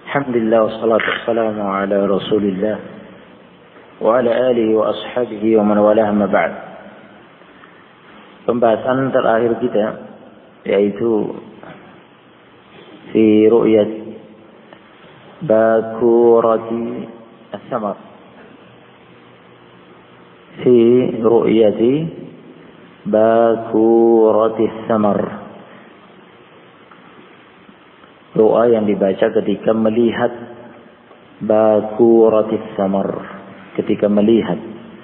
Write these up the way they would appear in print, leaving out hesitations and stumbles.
Alhamdulillah wassalatu wassalamu ala Rasulillah wa ala alihi wa ashabihi wa man walah ma ba'd. Pembahasan terakhir kita yaitu fi ru'yat bakurati as-samar. Fi ru'yati bakurati as-samar. Doa yang dibaca ketika melihat bakuratis samar, ketika melihat,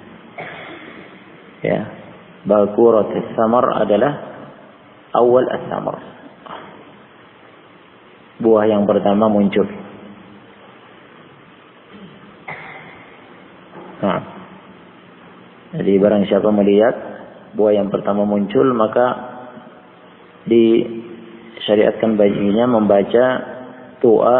ya, bakuratis samar adalah awal as-samar, buah yang pertama muncul. Nah, jadi barang siapa melihat buah yang pertama muncul, maka syariatkan baginya membaca doa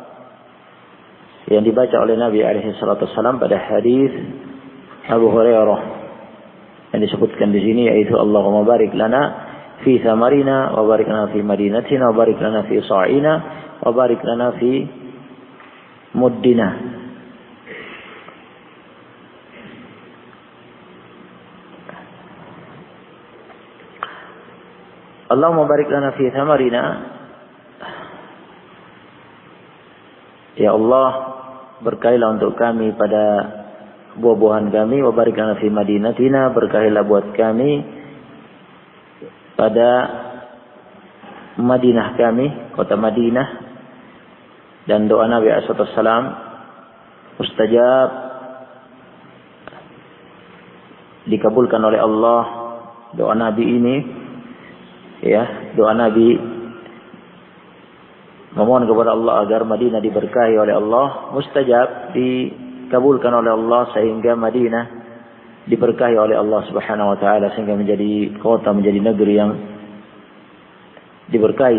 yang dibaca oleh Nabi alaihi salatu wasallam pada hadis Abu Hurairah yang disebutkan di sini, yaitu Allahumma barik lana fi samarina wa barik lana fi madinatina wa barik lana fi sa'ina wa barik lana fi muddina. Allahumma barik lana fi thamarina. Ya Allah, berkahilah untuk kami pada buah-buahan kami. Wa barik lana fi madinatina, berkahilah buat kami pada Madinah kami, kota Madinah. Dan doa Nabi SAW mustajab, dikabulkan oleh Allah doa Nabi ini. Ya, doa Nabi memohon kepada Allah agar Madinah diberkahi oleh Allah, mustajab, dikabulkan oleh Allah sehingga Madinah diberkahi oleh Allah Subhanahu wa taala, sehingga menjadi kota, menjadi negeri yang diberkahi,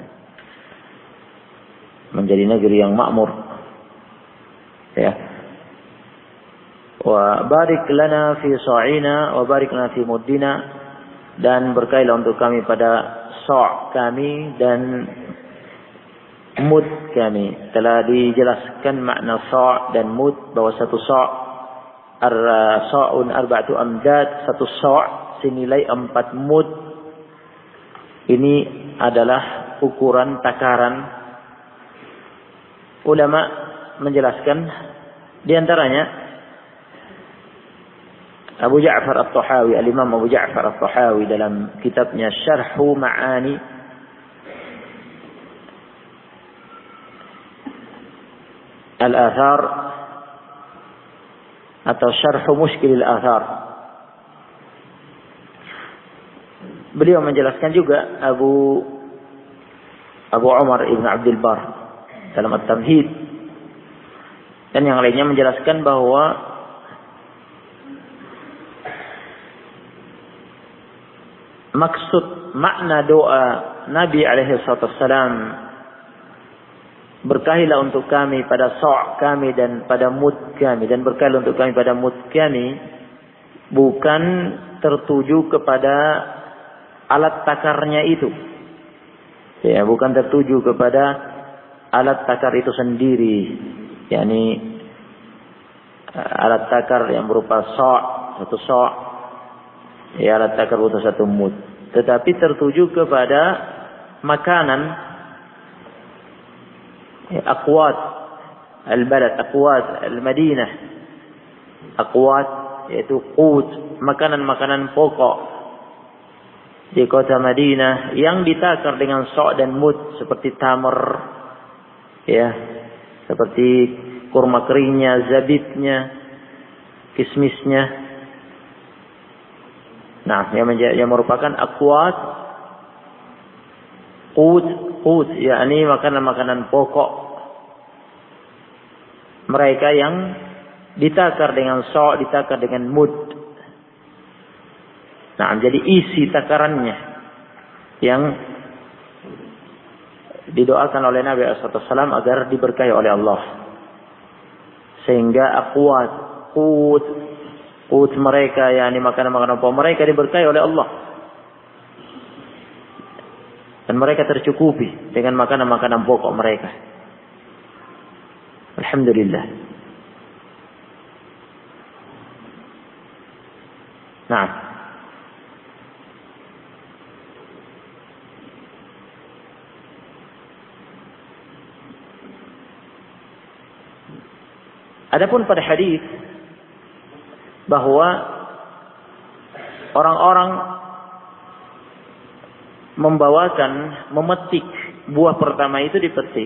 menjadi negeri yang makmur. Ya. Wa barik lana fi sa'ina wa barik lana fi muddina, dan berkahilah untuk kami pada sa' kami dan mud kami. Telah dijelaskan makna sa' dan mud, bahwa satu sa' sa'un arba'atu amdad, satu sa' senilai 4 mud. Ini adalah ukuran takaran. Ulama menjelaskan, di antaranya Abu Ja'far At-Tahawi, Al-Imam Abu Ja'far At-Tahawi dalam kitabnya Syarhu Ma'ani Al-Athar atau Syarhu Mushkil Al-Athar, beliau menjelaskan juga Abu Umar Ibn Abdul Bar dalam At-Tamhid dan yang lainnya menjelaskan bahwa maksud makna doa Nabi alaihi wasallam, berkahilah untuk kami pada sa' kami dan pada mud kami, dan berkahilah untuk kami pada mud kami, bukan tertuju kepada alat takarnya itu. Ya, bukan tertuju kepada alat takar itu sendiri, yakni alat takar yang berupa sa', satu sa', ya, alat takar butuh satu mud, tetapi tertuju kepada makanan, ya, aqwat al-balad, aqwat al-Madinah, aqwat yaitu qut, makanan-makanan pokok di kota Madinah yang ditakar dengan sa' dan mud, seperti tamar, ya, seperti kurma keringnya, zabibnya, kismisnya. Nah, yang merupakan aqwat qut, yakni makanan-makanan pokok mereka yang ditakar dengan sa', ditakar dengan mud. Nah, jadi isi takarannya yang didoakan oleh Nabi SAW agar diberkahi oleh Allah, sehingga aqwat qut mereka, yakni makanan-makanan pokok mereka diberkahi oleh Allah, dan mereka tercukupi dengan makanan-makanan pokok mereka. Alhamdulillah. Nah, adapun pada hadis bahwa orang-orang memetik buah pertama itu dipetik.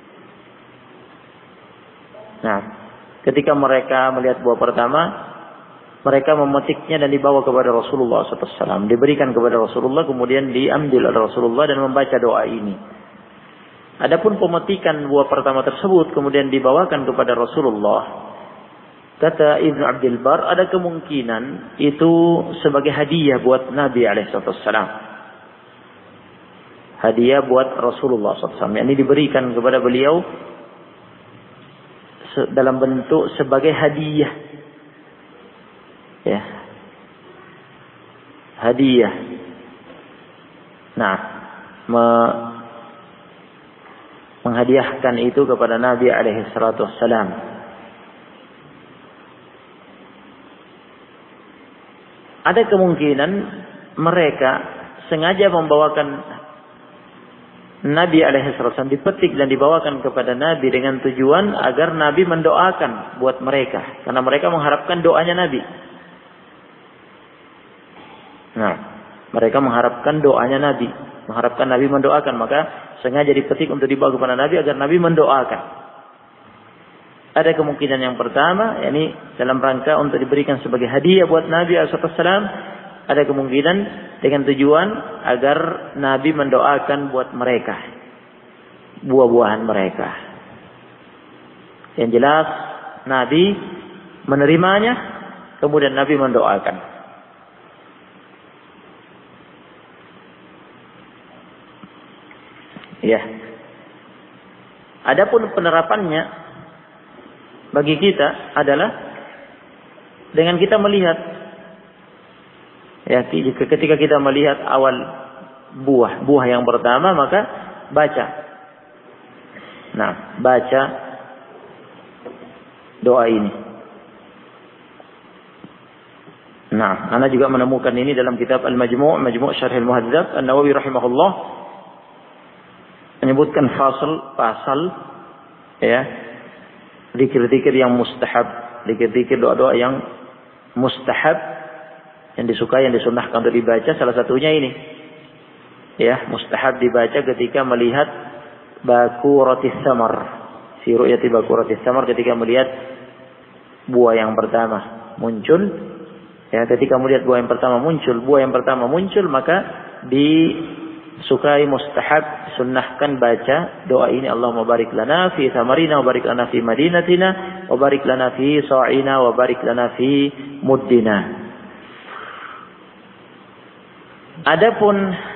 Nah, ketika mereka melihat buah pertama, mereka memetiknya dan dibawa kepada Rasulullah SAW. Diberikan kepada Rasulullah, kemudian diambil oleh Rasulullah dan membaca doa ini. Adapun pemetikan buah pertama tersebut kemudian dibawakan kepada Rasulullah. Kata Ibnu Abdul Bar, ada kemungkinan itu sebagai hadiah buat Nabi SAW. Hadiah buat Rasulullah SAW. Ini diberikan kepada beliau dalam bentuk sebagai hadiah. Ya. Hadiah. Nah, menghadiahkan itu kepada Nabi SAW. Ada kemungkinan mereka sengaja membawakan Nabi SAW dipetik dan dibawakan kepada Nabi dengan tujuan agar Nabi mendoakan buat mereka. Karena mereka mengharapkan doanya Nabi. Nah, mereka mengharapkan doanya Nabi. Mengharapkan Nabi mendoakan. Maka sengaja dipetik untuk dibawa kepada Nabi agar Nabi mendoakan. Ada kemungkinan yang pertama, yakni dalam rangka untuk diberikan sebagai hadiah buat Nabi SAW. Ada kemungkinan dengan tujuan agar Nabi mendoakan buat mereka, buah-buahan mereka. Yang jelas Nabi menerimanya, kemudian Nabi mendoakan. Ya. Adapun penerapannya bagi kita adalah dengan kita melihat, ya, ketika kita melihat awal buah yang pertama, maka baca. Nah, baca doa ini. Nah, ana juga menemukan ini dalam kitab Al-Majmu' Syarh Al-Muhadzab, An-Nawawi rahimahullah menyebutkan pasal, ya, zikir-zikir yang mustahab, zikir-zikir doa-doa yang mustahab, yang disukai, yang disunnahkan untuk dibaca. Salah satunya ini, ya, mustahab dibaca ketika melihat bakuratis samar, fi ru'yati bakuratis samar, ketika melihat buah yang pertama muncul. Ya, ketika melihat buah yang pertama muncul, maka disukai, mustahab, sunnahkan baca doa ini. Allahumma barik lana fi samarina wa barik lana fi madinatina wa barik lana fi sa'ina wa barik lana fi muddina. Adapun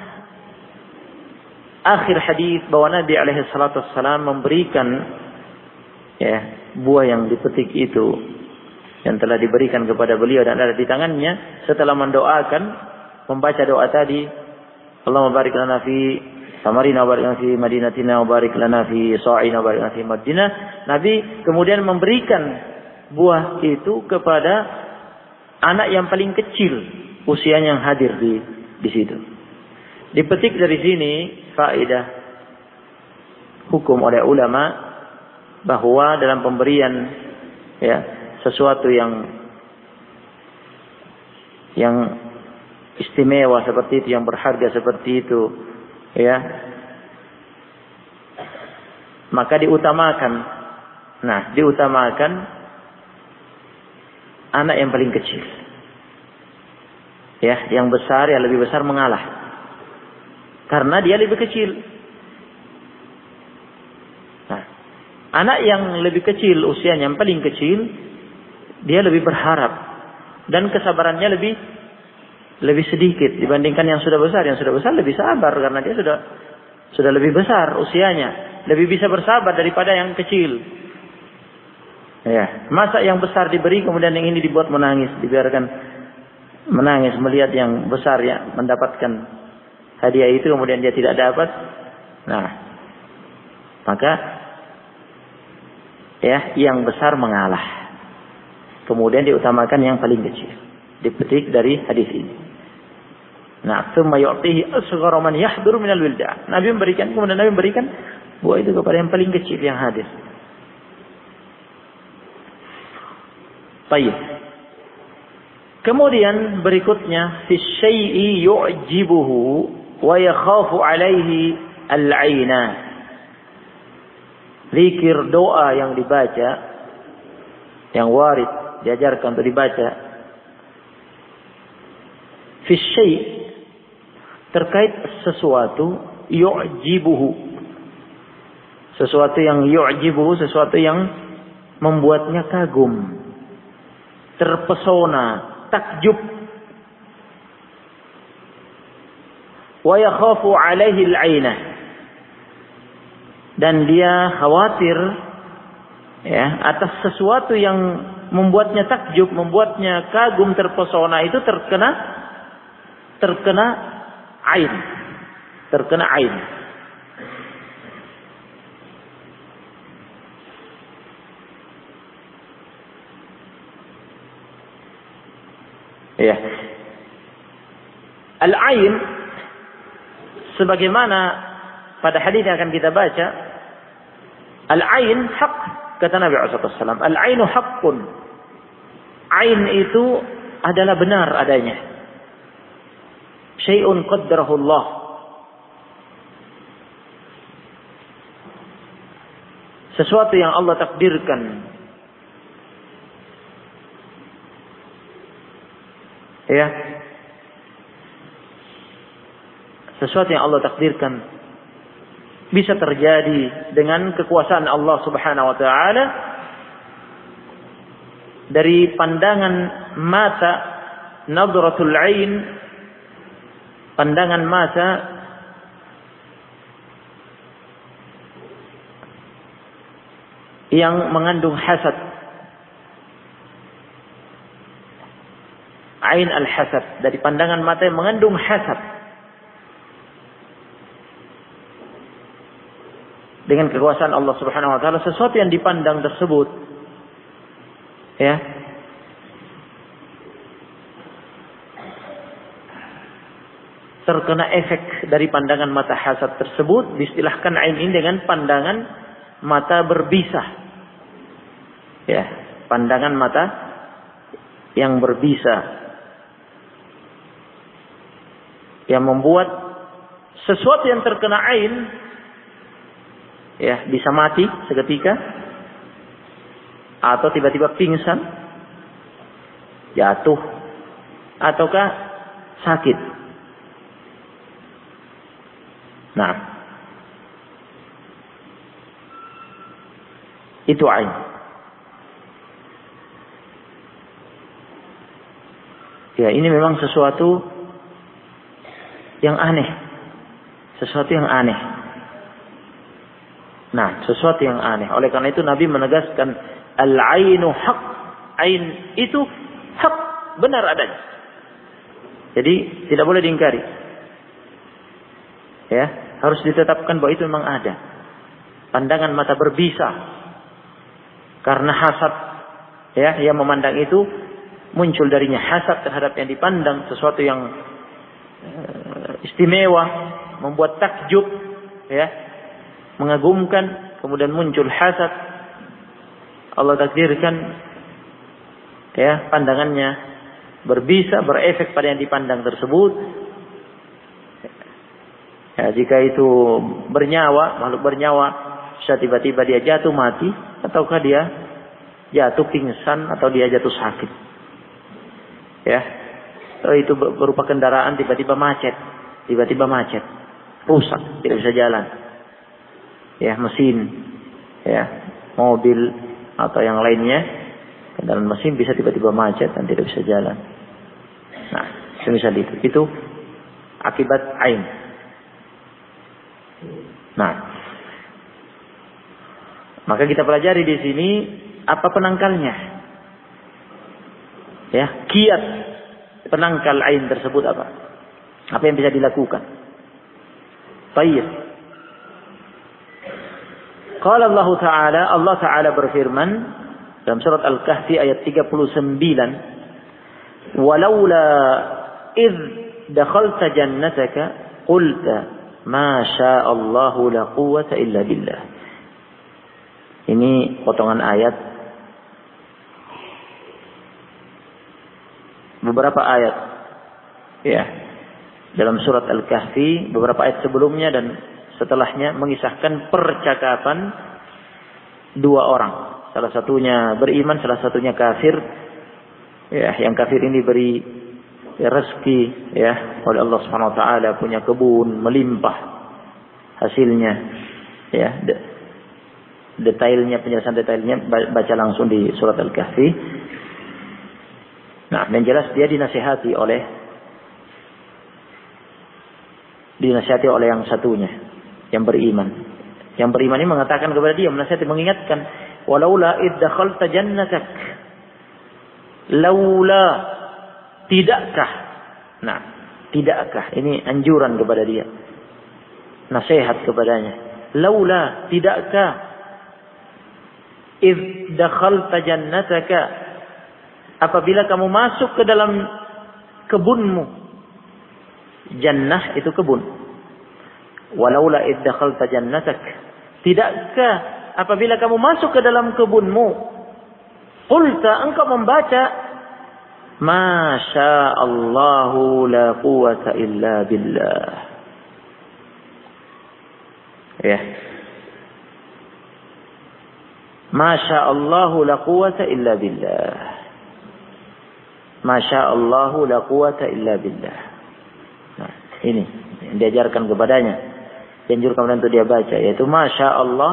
akhir hadis bahwa Nabi alaihi salatu wassalam memberikan, ya, buah yang dipetik itu yang telah diberikan kepada beliau dan ada di tangannya, setelah mendoakan, membaca doa tadi, Allahumma barik lana fi samarina wa barik lana fi madinatina wa barik lana fi sa'ina wa barik lana fi muddina. Nabi kemudian memberikan buah itu kepada anak yang paling kecil usianya yang hadir di situ. Dipetik dari sini faedah hukum oleh ulama bahwa dalam pemberian, ya, sesuatu yang istimewa seperti itu, yang berharga seperti itu, ya, maka diutamakan. Nah, diutamakan anak yang paling kecil. Ya, yang besar, yang lebih besar mengalah. Karena dia lebih kecil. Nah, anak yang lebih kecil, usianya yang paling kecil, dia lebih berharap dan kesabarannya lebih sedikit dibandingkan yang sudah besar. Yang sudah besar lebih sabar karena dia sudah lebih besar usianya, lebih bisa bersabar daripada yang kecil. Ya, masa yang besar diberi kemudian yang ini dibuat menangis, dibiarkan menangis melihat yang besar, ya, mendapatkan hadiah itu kemudian dia tidak dapat. Nah, maka ya, yang besar mengalah. Kemudian diutamakan yang paling kecil. Dipetik dari hadis ini. Nah, tsumma yu'tihi asghara man yahduru minal wildan. Nabi memberikan buah itu kepada yang paling kecil yang hadir. Baik. Kemudian berikutnya fi syai'i yu'jibuhu wa yakhafu 'alaihi al-'aina. Zikir doa yang dibaca, yang warid diajarkan untuk dibaca fi syai' terkait sesuatu yu'jibuhu, sesuatu yang yu'jibuhu, sesuatu yang membuatnya kagum, terpesona, takjub. Wa yakhafu 'alaihi al-'aina, dan dia khawatir ya atas sesuatu yang membuatnya takjub, membuatnya kagum, terpesona, itu terkena ain, terkena ain. Ya. Al-ain sebagaimana pada hadis yang akan kita baca, al-ain haq, kata Nabi sallallahu alaihi wasallam, al-ainu haqqun. Ain itu adalah benar adanya. Syai'un qaddarahu Allah. Sesuatu yang Allah takdirkan. Ya. Sesuatu yang Allah takdirkan bisa terjadi dengan kekuasaan Allah Subhanahu wa taala dari pandangan mata, nadratul ain, pandangan mata yang mengandung hasad. Ain al-hasad, dari pandangan mata yang mengandung hasad. Dengan kekuasaan Allah Subhanahu wa taala, sesuatu yang dipandang tersebut ya terkena efek dari pandangan mata hasad tersebut, diistilahkan ain ini dengan pandangan mata berbisa. Ya, pandangan mata yang berbisa, yang membuat sesuatu yang terkena ain ya bisa mati seketika, atau tiba-tiba pingsan, jatuh, ataukah sakit. Nah, itu ain. Ya, ini memang sesuatu yang aneh. Sesuatu yang aneh. Nah, sesuatu yang aneh. Oleh karena itu Nabi menegaskan al-ainu haq. Ain itu hak, benar adanya. Jadi tidak boleh diingkari. Ya, harus ditetapkan bahwa itu memang ada. Pandangan mata berbisa karena hasad, ya, yang memandang itu muncul darinya hasad terhadap yang dipandang, sesuatu yang istimewa, membuat takjub, ya, mengagumkan, kemudian muncul hasad. Allah takdirkan ya pandangannya berbisa, berefek pada yang dipandang tersebut. Ya, jika itu bernyawa, makhluk bernyawa, bisa tiba-tiba dia jatuh mati, ataukah dia jatuh pingsan, atau dia jatuh sakit. Ya, itu berupa kendaraan tiba-tiba macet, rusak, tidak bisa jalan. Ya, mesin, ya, mobil atau yang lainnya, kendaraan mesin bisa tiba-tiba macet dan tidak bisa jalan. Nah, semisal itu akibat ain. Nah, maka kita pelajari di sini apa penangkalnya. Ya, kiat penangkal ain tersebut apa? Apa yang bisa dilakukan? Baik. Qala Allah Ta'ala berfirman dalam surat Al-Kahfi ayat 39, "Walaula idh dakhalta jannataka qulta ma syaa Allahu la quwwata illa billah." Ini potongan ayat, beberapa ayat ya dalam surat Al-Kahfi, beberapa ayat sebelumnya dan setelahnya mengisahkan percakapan dua orang. Salah satunya beriman, salah satunya kafir. Ya, yang kafir ini diberi rezeki ya oleh Allah Subhanahu wa taala, punya kebun melimpah hasilnya. Ya, penjelasan detailnya baca langsung di surat Al-Kahfi. Nah, yang jelas dia dinasihati oleh yang satunya, yang beriman. Yang beriman ini mengatakan kepada dia, menasihati, mengingatkan, "Walaula id dakhalta jannatak." Laula, tidakkah? Nah, tidakkah ini anjuran kepada dia. Nasihat kepadanya. Laula, tidakkah? Id dakhalta jannataka, apabila kamu masuk ke dalam kebunmu. Jannah itu kebun. Walaula id dakhalta jannatak, tidakkah apabila kamu masuk ke dalam kebunmu, qulta, engkau membaca, ma syaa Allahu la quwwata illa billah. Ya. Ma syaa Allahu la quwwata illa billah. Ma syaa Allahu la quwwata illa billah. Nah, ini yang diajarkan kepadanya, dianjurkan untuk dia baca, yaitu Masya Allah.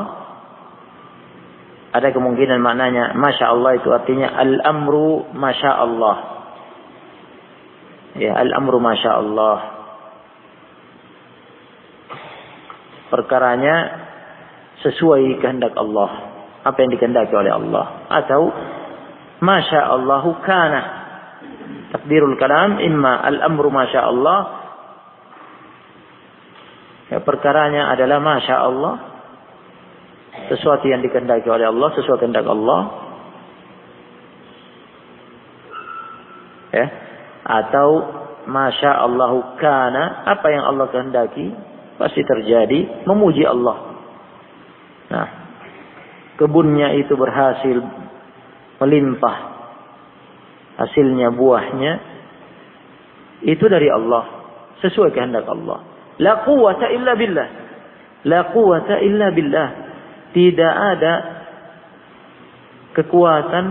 Ada kemungkinan maknanya Masya Allah itu artinya al-amru Masya Allah. Ya, al-amru Masya Allah, perkaranya sesuai kehendak Allah, apa yang dikehendaki oleh Allah. Atau Masya Allahu kana, takdirul kalam imma al-amru Masya Allah, ya, perkaranya adalah Masya Allah, sesuatu yang dikehendaki oleh Allah, sesuatu kehendak Allah. Ya. Atau Masya Allahu kana, apa yang Allah kehendaki pasti terjadi, memuji Allah. Nah, kebunnya itu berhasil melimpah, hasilnya, buahnya itu dari Allah, sesuai kehendak Allah. La quwwata illa billah. La quwwata illa billah. Tidak ada kekuatan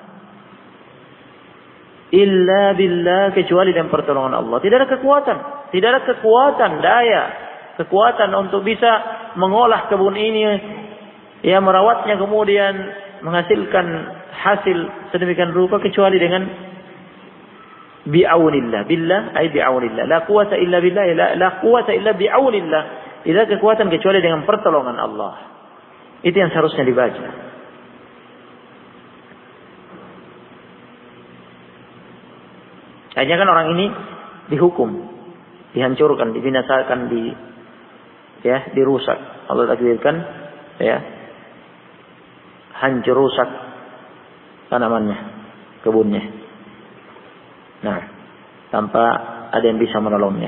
illa billah, kecuali dengan pertolongan Allah. Tidak ada kekuatan. Tidak ada kekuatan daya, kekuatan untuk bisa mengolah kebun ini, ya, merawatnya, kemudian menghasilkan hasil sedemikian rupa, kecuali dengan bi'aunillah. Billah ay bi'aunillah. La quwwata illa billah, la quwwata illa bi'aunillah. Tidak ada kekuatan kecuali dengan pertolongan Allah. Itu yang seharusnya dibaca. Hanya kan orang ini dihukum, dihancurkan, dibinasakan, dirusak. Allah takdirkan, ya, hancur, rusak tanamannya, kebunnya. Nah, tanpa ada yang bisa menolongnya.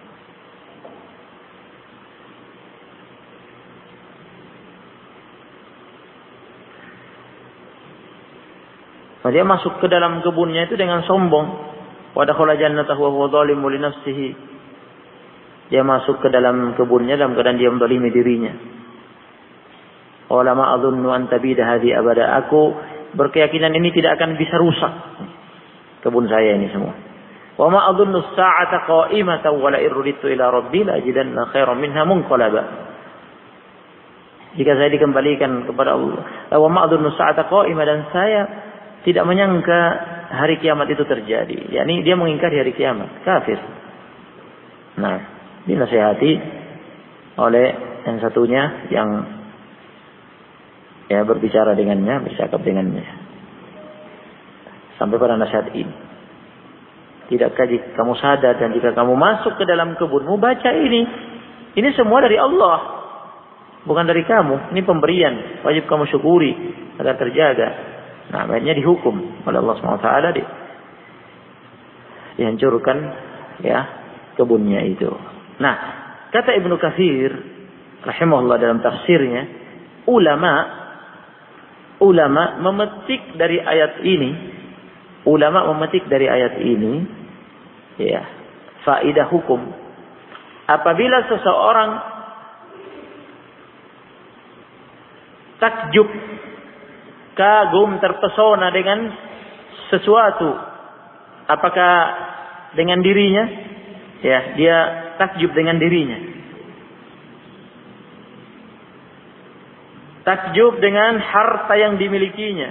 Nah, dia masuk ke dalam kebunnya itu dengan sombong. Wa dakhala jannatahu wa huwa zalimun li nafsihi. Dia masuk ke dalam kebunnya dalam keadaan dia menzalimi dirinya. Wala ma adzunnu an tabida hadhi abada. Aku berkeyakinan ini tidak akan bisa rusak, kebun saya ini semua. Wa ma adzunnu as-sa'ata qa'imatan wa la irudtu ila rabbi la ajidanna khairan minha munqalaba. Jika saya dikembalikan kepada Allah, wa ma adzunnu as-sa'ata qa'imatan, dan saya tidak menyangka hari kiamat itu terjadi. yakni dia mengingkari hari kiamat, kafir. Nah, dinasihati oleh yang satunya yang berbicara dengannya, bercakap dengannya. Sampai pada nasihat ini. Tidakkah jika kamu sadar dan jika kamu masuk ke dalam kebunmu, baca ini. Ini semua dari Allah. Bukan dari kamu, ini pemberian, wajib kamu syukuri agar terjaga. Nah, akhirnya dihukum oleh Allah SWT, dihancurkan ya kebunnya itu. Nah, kata Ibnu Katsir rahimahullah dalam tafsirnya, ulama memetik dari ayat ini ya, faedah hukum. Apabila seseorang takjub, kagum, terpesona dengan sesuatu, apakah dengan dirinya? Ya, dia takjub dengan dirinya. Takjub dengan harta yang dimilikinya.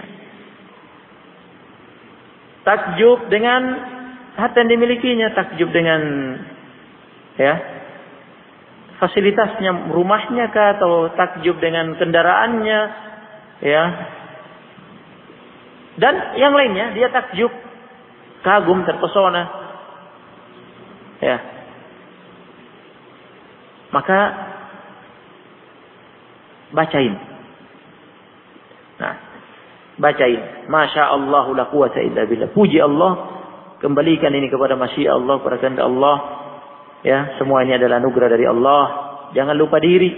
Takjub dengan harta yang dimilikinya. Takjub dengan ya fasilitasnya, rumahnya kah, atau takjub dengan kendaraannya, ya. Dan yang lainnya, dia takjub, kagum, terpesona, ya. Maka bacain. Nah, bacain. Masya Allah la quwata illa billah. Puji Allah, kembalikan ini kepada masyiah Allah, kepada kehendak Allah. Ya, semua ini adalah anugerah dari Allah. Jangan lupa diri.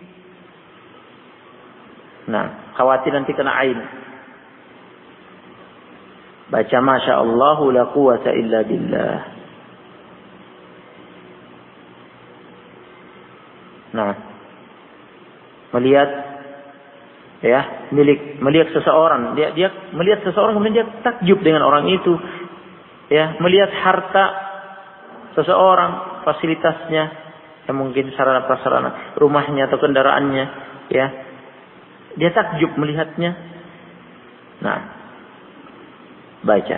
Nah, khawatir nanti kena ain. Baca Masya Allah la quwata illa billah. Nah, melihat seseorang, dia melihat seseorang, kemudian dia takjub dengan orang itu, ya, melihat harta seseorang, fasilitasnya, yang mungkin sarana prasarana rumahnya atau kendaraannya, ya, dia takjub melihatnya. Nah, baca,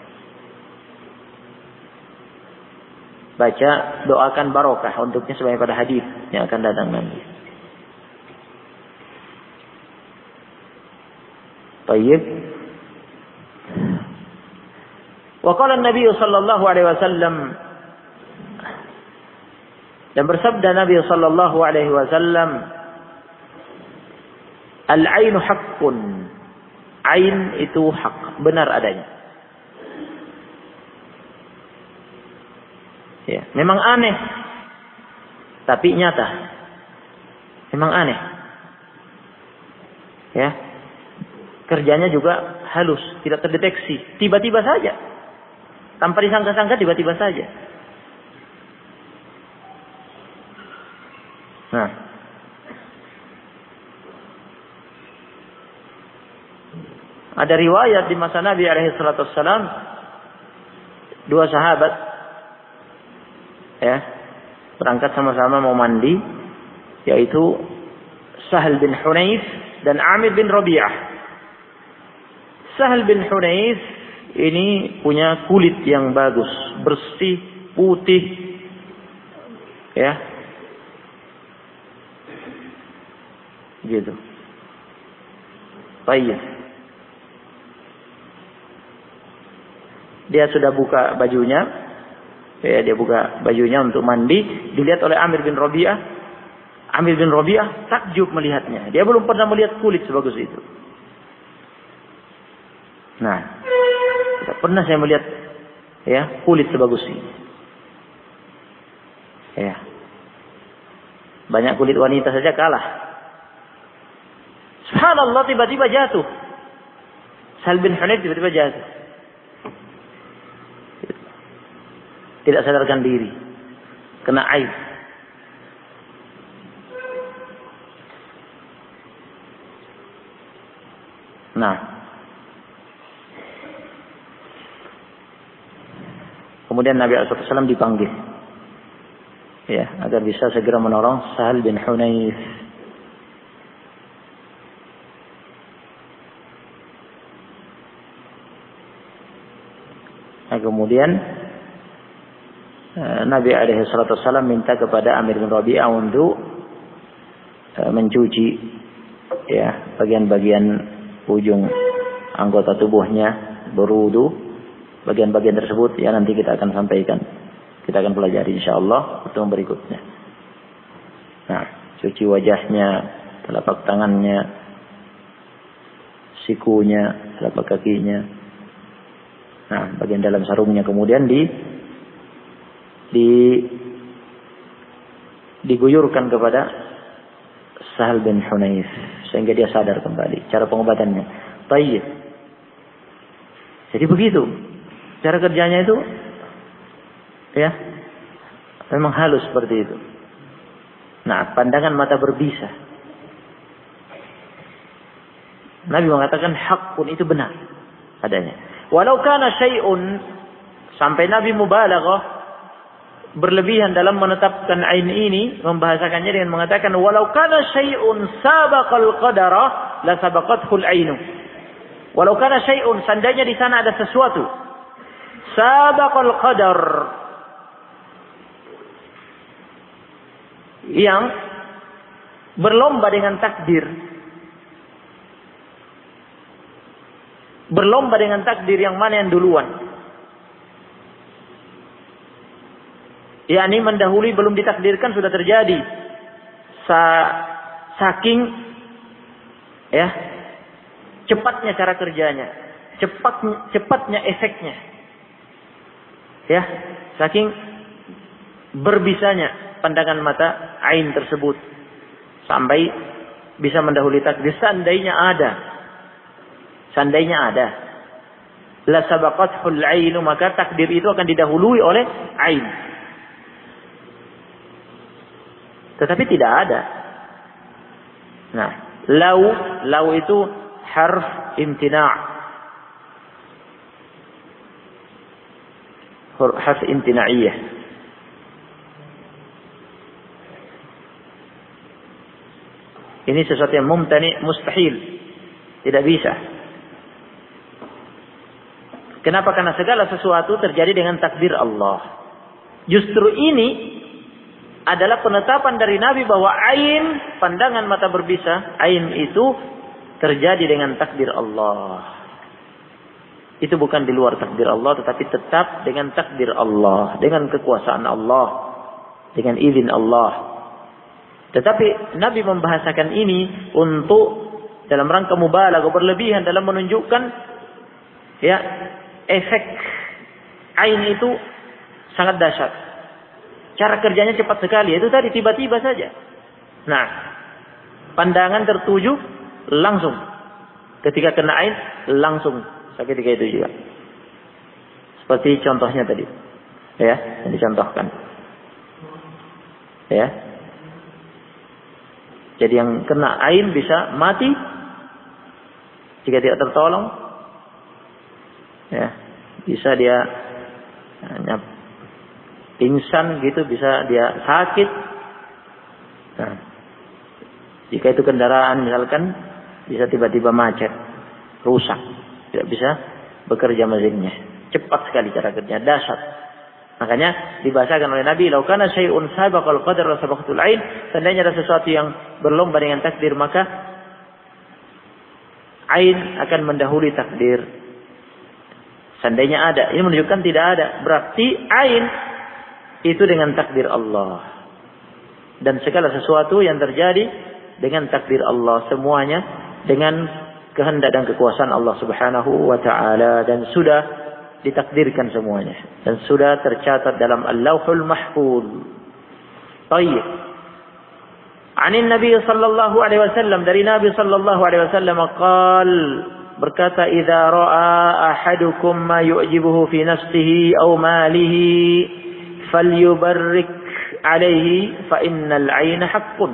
doakan barokah untuknya sebagaimana pada hadis yang akan datang nanti. Baik. Wa qala an-nabiy sallallahu alaihi wasallam, dan bersabda Nabi sallallahu alaihi wasallam, al-ainu haqqun. Ain itu hak, benar adanya. Ya, memang aneh, tapi nyata. Memang aneh. Ya. Kerjanya juga halus, tidak terdeteksi, tiba-tiba saja. Tanpa disangka-sangka, tiba-tiba saja. Nah, ada riwayat di masa Nabi alaihi salatu wassalam, dua sahabat ya berangkat sama-sama mau mandi, yaitu Sahal bin Hunayf dan Amir bin Rabi'ah. Sahal bin Hunayf ini punya kulit yang bagus, bersih, putih, ya, gitu. Baik. Dia sudah buka bajunya, ya, dia buka bajunya untuk mandi, dilihat oleh Amir bin Rabi'ah. Amir bin Rabi'ah takjub melihatnya. Dia belum pernah melihat kulit sebagus itu. Nah, tidak pernah saya melihat ya kulit sebagus ini. Ya, banyak kulit wanita saja kalah. Subhanallah, tiba-tiba jatuh. Sahal bin Hunayf tiba-tiba jatuh. Tidak sadarkan diri, kena air. Nah, kemudian Nabi SAW dipanggil, ya, agar bisa segera menolong Sahal bin Hunayf. Nah, kemudian Nabi SAW minta kepada Amir bin Rabi'ah untuk mencuci ya bagian-bagian ujung anggota tubuhnya, berwudu. Bagian-bagian tersebut ya nanti kita akan sampaikan, kita akan pelajari insyaallah pertemuan berikutnya. Nah, cuci wajahnya, telapak tangannya, sikunya, telapak kakinya. Nah, bagian dalam sarungnya kemudian diguyurkan kepada Sahal bin Hunayf sehingga dia sadar kembali. Cara pengobatannya. Tayyib. Jadi begitu. Cara kerjanya itu ya memang halus seperti itu. Nah, pandangan mata berbisa. Nabi mengatakan hak pun itu benar adanya. Walau kana syai'un, sampai Nabi mubalaghah berlebihan dalam menetapkan ain ini, membahasakannya dengan mengatakan walau kana syai'un sabaqal qadara la sabaqathul ainu. Walau kana syai'un, seandainya di sana ada sesuatu sabaqal qadar yang berlomba dengan takdir. Berlomba dengan takdir yang mana yang duluan. yakni mendahului belum ditakdirkan sudah terjadi. Saking ya cepatnya cara kerjanya, cepatnya efeknya. Ya, saking berbisanya pandangan mata ain tersebut sampai bisa mendahului takdir. Seandainya ada la sabaqathul ain, maka takdir itu akan didahului oleh ain. Tetapi tidak ada. Nah, lau itu harf imtina'. Harf imtina'iyah. Ini sesuatu yang mumtani', mustahil. Tidak bisa. Kenapa? Karena segala sesuatu terjadi dengan takdir Allah. Justru ini adalah penetapan dari Nabi bahwa ain, pandangan mata berbisa, ain itu terjadi dengan takdir Allah. Itu bukan di luar takdir Allah, tetapi tetap dengan takdir Allah, dengan kekuasaan Allah, dengan izin Allah. Tetapi Nabi membahasakan ini untuk dalam rangka mubalaghah, berlebihan dalam menunjukkan ya efek ain itu sangat dahsyat. Cara kerjanya cepat sekali. Itu tadi tiba-tiba saja. Nah, pandangan tertuju langsung. Ketika kena ain langsung. Seketika itu juga. Seperti contohnya tadi. Ya, yang dicontohkan. Ya. Jadi yang kena ain bisa mati jika tidak tertolong. Ya, bisa dia pingsan gitu, bisa dia sakit. Nah, jika itu kendaraan misalkan bisa tiba-tiba macet, rusak, tidak bisa bekerja mesinnya. Cepat sekali cara kerja, dahsyat. Makanya dibahasakan oleh Nabi, "Lau kana syai'un sabaqal qadar wa sabaqatul ain." Seandainya ada sesuatu yang berlomba dengan takdir, maka ain akan mendahului takdir. Seandainya ada, ini menunjukkan tidak ada. Berarti ain itu dengan takdir Allah. Dan segala sesuatu yang terjadi dengan takdir Allah. Semuanya dengan kehendak dan kekuasaan Allah subhanahu wa ta'ala. Dan sudah ditakdirkan semuanya. Dan sudah tercatat dalam Al-Lawhul Mahfuz. Baik. Anin Nabi sallallahu alaihi wasallam. Dari Nabi sallallahu alaihi wasallam qal, berkata, "Idza ra'a ahadukum ma yu'jibuhu fi nafsihi aw malihi falyubarrik alaihi fa innal 'aina haqqun."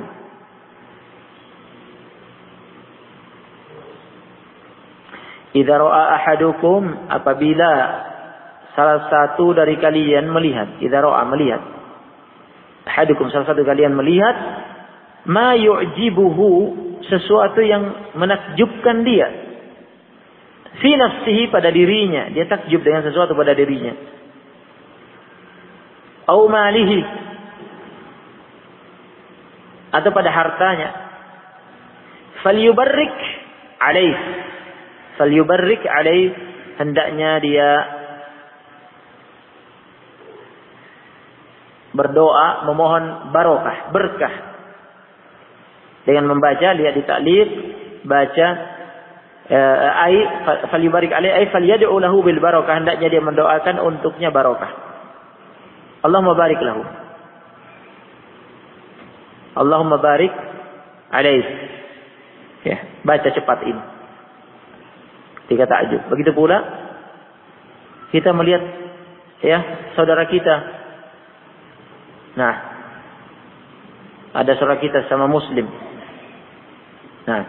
Idza ra'a ahadukum, apabila salah satu dari kalian melihat, idza ra'a melihat, ahadukum salah satu kalian melihat, ma yu'jibuhu sesuatu yang menakjubkan dia, fi nafsihi pada dirinya, dia takjub dengan sesuatu pada dirinya, au malihi atau pada hartanya, falyubarrik alaih, hendaknya dia berdoa memohon barokah, berkah Dengan membaca, lihat di taklif, baca falyubarik alaihi falyad'u lahu bil barakah, hendaknya dia mendoakan untuknya barakah. Allahumma barik lahu. Allahumma barik alaihi. Ya, baca cepat ini. 3 ta'ajjud. Begitu pula kita melihat ya saudara kita. Nah, ada saudara kita sama muslim. Nah,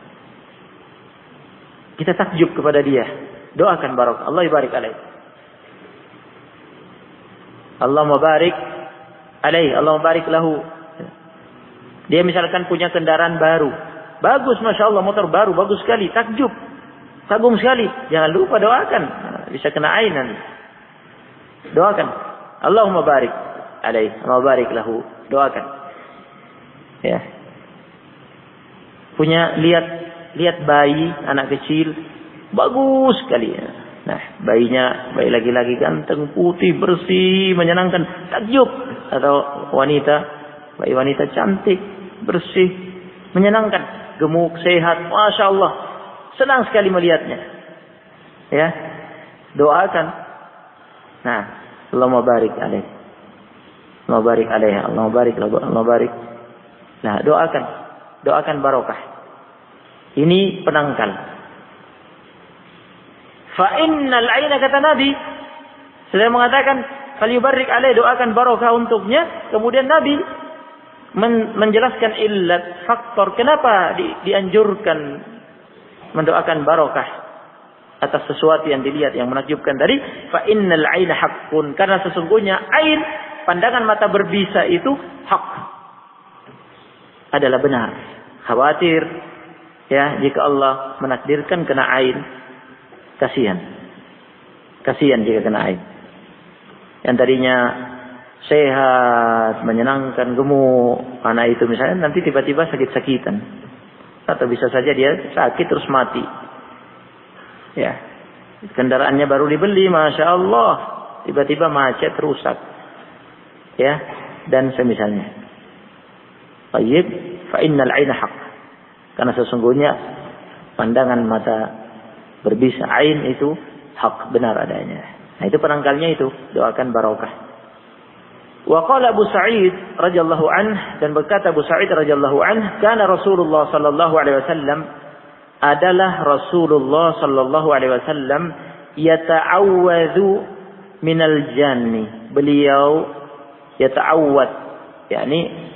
kita takjub kepada dia. Doakan barakah. Allah barik alaihi. Allahumma barik alaihi. Allahumma barik lahu. Dia misalkan punya kendaraan baru. Bagus, Masya Allah, motor baru. Bagus sekali. Takjub. Kagum sekali. Jangan lupa doakan. Bisa kena ain nanti. Doakan. Allahumma barik alaihi. Allahumma barik lahu. Doakan. Ya. Punya lihat bayi, anak kecil, bagus sekali. Nah, bayi laki-laki ganteng, putih, bersih, menyenangkan, takjub. Atau bayi wanita cantik, bersih, menyenangkan, gemuk, sehat, Masya Allah, senang sekali melihatnya. Ya, doakan. Nah, Allahumma barik alaihi, Allahumma barik alaihi, Allahumma barik, Allahumma barik. Nah, doakan barokah. Ini penangkal. Fa innal aina, kata Nabi, saya mengatakan falyubarik alaihi, doakan barokah untuknya. Kemudian Nabi menjelaskan illat, faktor kenapa dianjurkan mendoakan barokah atas sesuatu yang dilihat yang menakjubkan tadi. Fa innal aina haqqun, karena sesungguhnya ain, pandangan mata berbisa itu hak, adalah benar. Khawatir ya jika Allah menakdirkan kena ain, kasihan jika kena ain. Yang tadinya sehat, menyenangkan, gemuk, anak itu misalnya nanti tiba-tiba sakit-sakitan, atau bisa saja dia sakit terus mati. Ya, kendaraannya baru dibeli, Masya Allah, tiba-tiba macet, rusak. Ya, dan semisalnya. Tayyib, fa innal aina haqq. Karena sesungguhnya pandangan mata berbisa, ain itu hak, benar adanya. Nah, itu penangkalnya itu, doakan barokah. Wa qala Abu Sa'id radhiyallahu anhu, dan berkata Abu Sa'id radhiyallahu anhu, kana Rasulullah sallallahu alaihi wasallam, adalah Rasulullah sallallahu alaihi wasallam yata'awwadhu minal janni. Beliau yata'awwad, yakni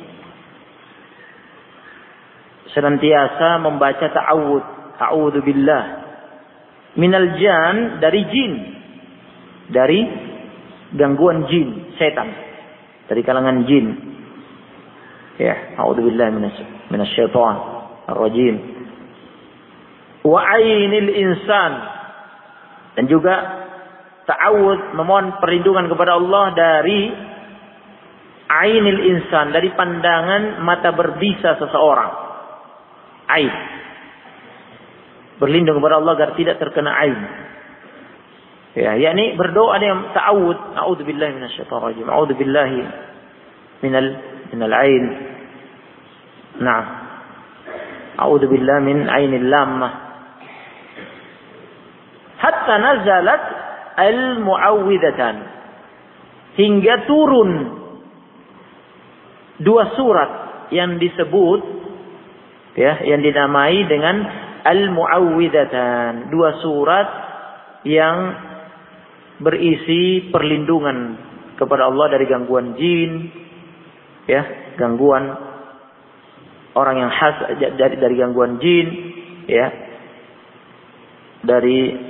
senantiasa membaca ta'awud, a'udzu billah minal jan, dari jin, dari gangguan jin, setan, dari kalangan jin. Ya, a'udzu billahi minasyaitan ar-rajim. Wa ainil insan, dan juga ta'awud, memohon perlindungan kepada Allah dari ainil insan, dari pandangan mata berbisa seseorang. Ain, berlindung kepada Allah agar tidak terkena ain. Ya, yakni berdoa dengan ta'awud, a'udzu billahi minasyaitonir rajim, a'udzu billahi minal ain. Nah, a'udzu billahi min ainil lammah. Hatta nazalat al-mu'awwidatan, hingga turun 2 surat yang disebut, ya, yang dinamai dengan Al-Mu'awwidatan, 2 surat yang berisi perlindungan kepada Allah dari gangguan jin, ya, gangguan orang yang dari gangguan jin, ya, dari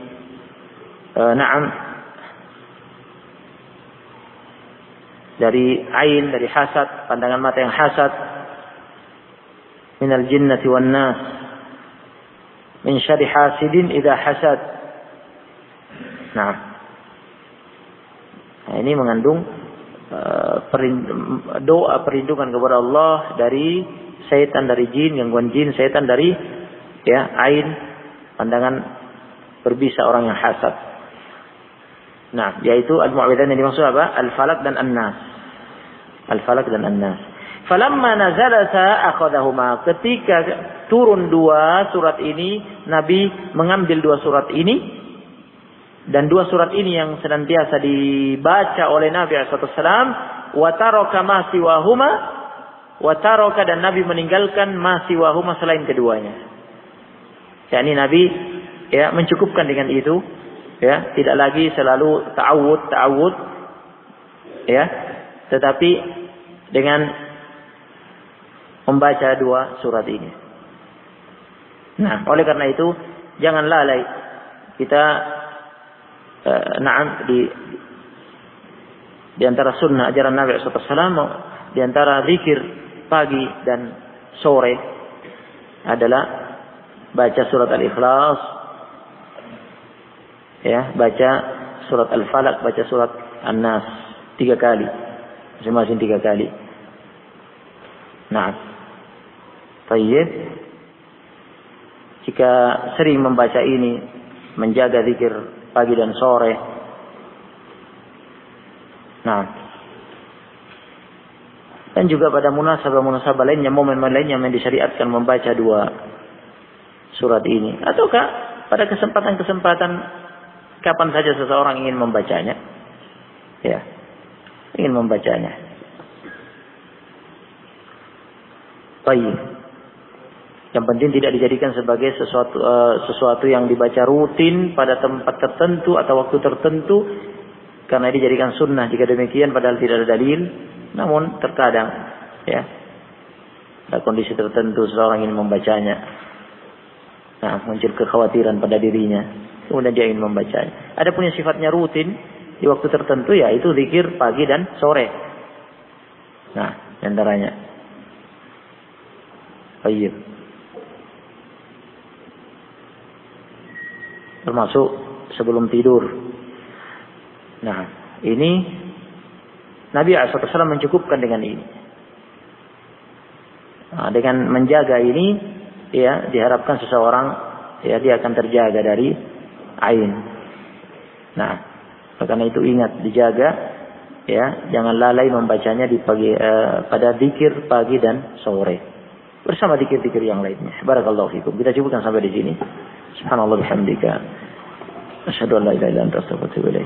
dari ain, dari hasad, pandangan mata yang hasad. Minal jinnati wan nas, min syarri hasidin idza hasad. Nah, ini mengandung doa perlindungan kepada Allah dari setan, dari jin, gangguan jin, setan, dari ya ain, pandangan berbisa orang yang hasad. Nah, yaitu al-mu'awwidhan yang dimaksud apa? Al-falaq dan an-nas. Al-falaq dan an-nas. Falamma nazalata akhadahuma. Ketika turun 2 surat ini, Nabi mengambil 2 surat ini. Dan 2 surat ini yang senantiasa dibaca oleh Nabi SAW. Wa taraka ma siwahuma. Wa taraka, dan Nabi meninggalkan ma siwahuma selain keduanya. yakni Nabi ya mencukupkan dengan itu, ya, tidak lagi selalu ta'awud ya, tetapi dengan membaca 2 surat ini. Nah, oleh karena itu jangan lalai kita di antara sunnah ajaran Nabi SAW, di antara zikir pagi dan sore adalah baca surat Al-Ikhlas, ya, baca surat Al-Falaq, baca surat An-Nas 3 kali, masing-masing 3 kali. Nah, baik. Jika sering membaca ini, menjaga zikir pagi dan sore. Nah, dan juga pada munasabah lainnya, momen lainnya yang disyariatkan membaca 2 surat ini. Ataukah pada kesempatan-kesempatan kapan saja seseorang ingin membacanya, ya, ingin membacanya. Baik. Yang penting tidak dijadikan sebagai sesuatu yang dibaca rutin pada tempat tertentu atau waktu tertentu, karena dijadikan sunnah. Jika demikian padahal tidak ada dalil, namun terkadang ya pada kondisi tertentu seseorang ingin membacanya, nah, muncul kekhawatiran pada dirinya, kemudian dia ingin membacanya. Ada punya sifatnya rutin di waktu tertentu, ya itu zikir pagi dan sore. Nah, antaranya. Baik. Termasuk sebelum tidur. Nah, ini Nabi SAW mencukupkan dengan ini. Nah, dengan menjaga ini, ya, diharapkan seseorang, ya, dia akan terjaga dari ain. Nah, karena itu ingat, dijaga, ya, jangan lalai membacanya di pagi, pada zikir pagi dan sore, bersama zikir-zikir yang lainnya. Barakallahu fikum. Kita cukupkan sampai di sini. Subhanallah bihamdika. Asyhadu an la ilaha illa anta astaghfiruka wa atubu ilaik.